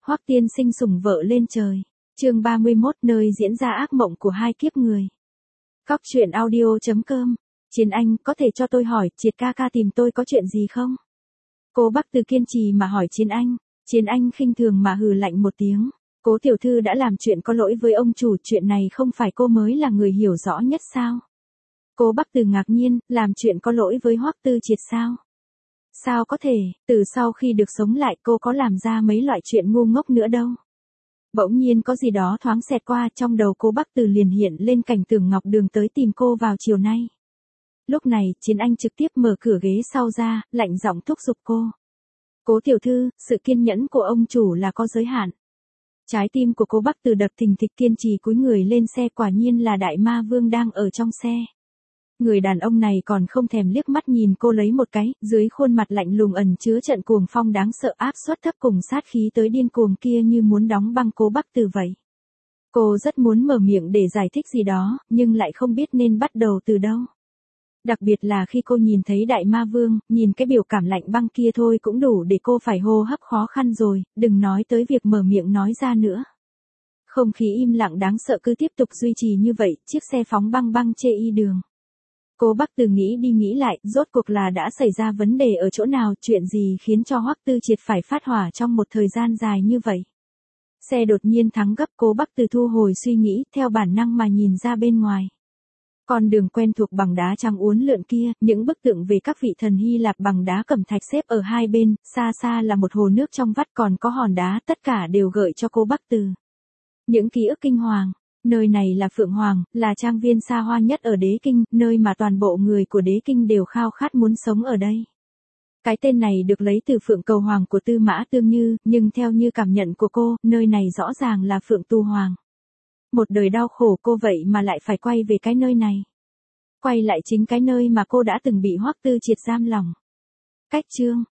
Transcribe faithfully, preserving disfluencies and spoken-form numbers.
Hoắc tiên sinh sủng vợ lên trời. Chương ba mươi mốt, nơi diễn ra ác mộng của hai kiếp người. Cóc truyện audio chấm com. Chiến Anh, có thể cho tôi hỏi, Triệt ca ca tìm tôi có chuyện gì không? Cô Bắc Từ kiên trì mà hỏi Chiến Anh. Chiến Anh khinh thường mà hừ lạnh một tiếng. Cố tiểu thư đã làm chuyện có lỗi với ông chủ, chuyện này không phải cô mới là người hiểu rõ nhất sao? Cô Bắc Từ ngạc nhiên, làm chuyện có lỗi với Hoắc Tư Triệt sao? Sao có thể, từ sau khi được sống lại cô có làm ra mấy loại chuyện ngu ngốc nữa đâu. Bỗng nhiên có gì đó thoáng xẹt qua, trong đầu cô Bắc Từ liền hiện lên cảnh Tưởng Ngọc Đường tới tìm cô vào chiều nay. Lúc này, Chiến Anh trực tiếp mở cửa ghế sau ra, lạnh giọng thúc giục cô. Cố tiểu thư, sự kiên nhẫn của ông chủ là có giới hạn. Trái tim của cô Bắc Từ đập thình thịch, kiên trì cúi người lên xe, quả nhiên là Đại Ma Vương đang ở trong xe. Người đàn ông này còn không thèm liếc mắt nhìn cô lấy một cái, dưới khuôn mặt lạnh lùng ẩn chứa trận cuồng phong đáng sợ, áp suất thấp cùng sát khí tới điên cuồng kia như muốn đóng băng cô Bắc Từ vậy. Cô rất muốn mở miệng để giải thích gì đó, nhưng lại không biết nên bắt đầu từ đâu. Đặc biệt là khi cô nhìn thấy Đại Ma Vương, nhìn cái biểu cảm lạnh băng kia thôi cũng đủ để cô phải hô hấp khó khăn rồi, đừng nói tới việc mở miệng nói ra nữa. Không khí im lặng đáng sợ cứ tiếp tục duy trì như vậy, chiếc xe phóng băng băng chê y đường. Cô Bắc Từ nghĩ đi nghĩ lại, rốt cuộc là đã xảy ra vấn đề ở chỗ nào, chuyện gì khiến cho Hoắc Tư Triệt phải phát hỏa trong một thời gian dài như vậy. Xe đột nhiên thắng gấp, cô Bắc Từ thu hồi suy nghĩ, theo bản năng mà nhìn ra bên ngoài. Con đường quen thuộc bằng đá trắng uốn lượn kia, những bức tượng về các vị thần Hy Lạp bằng đá cẩm thạch xếp ở hai bên, xa xa là một hồ nước trong vắt còn có hòn đá, tất cả đều gợi cho cô Bắc Từ những ký ức kinh hoàng. Nơi này là Phượng Hoàng, là trang viên xa hoa nhất ở Đế Kinh, nơi mà toàn bộ người của Đế Kinh đều khao khát muốn sống ở đây. Cái tên này được lấy từ Phượng Cầu Hoàng của Tư Mã Tương Như, nhưng theo như cảm nhận của cô, nơi này rõ ràng là Phượng Tu Hoàng. Một đời đau khổ cô vậy mà lại phải quay về cái nơi này. Quay lại chính cái nơi mà cô đã từng bị Hoắc Tư Triệt giam lòng. Cách chương.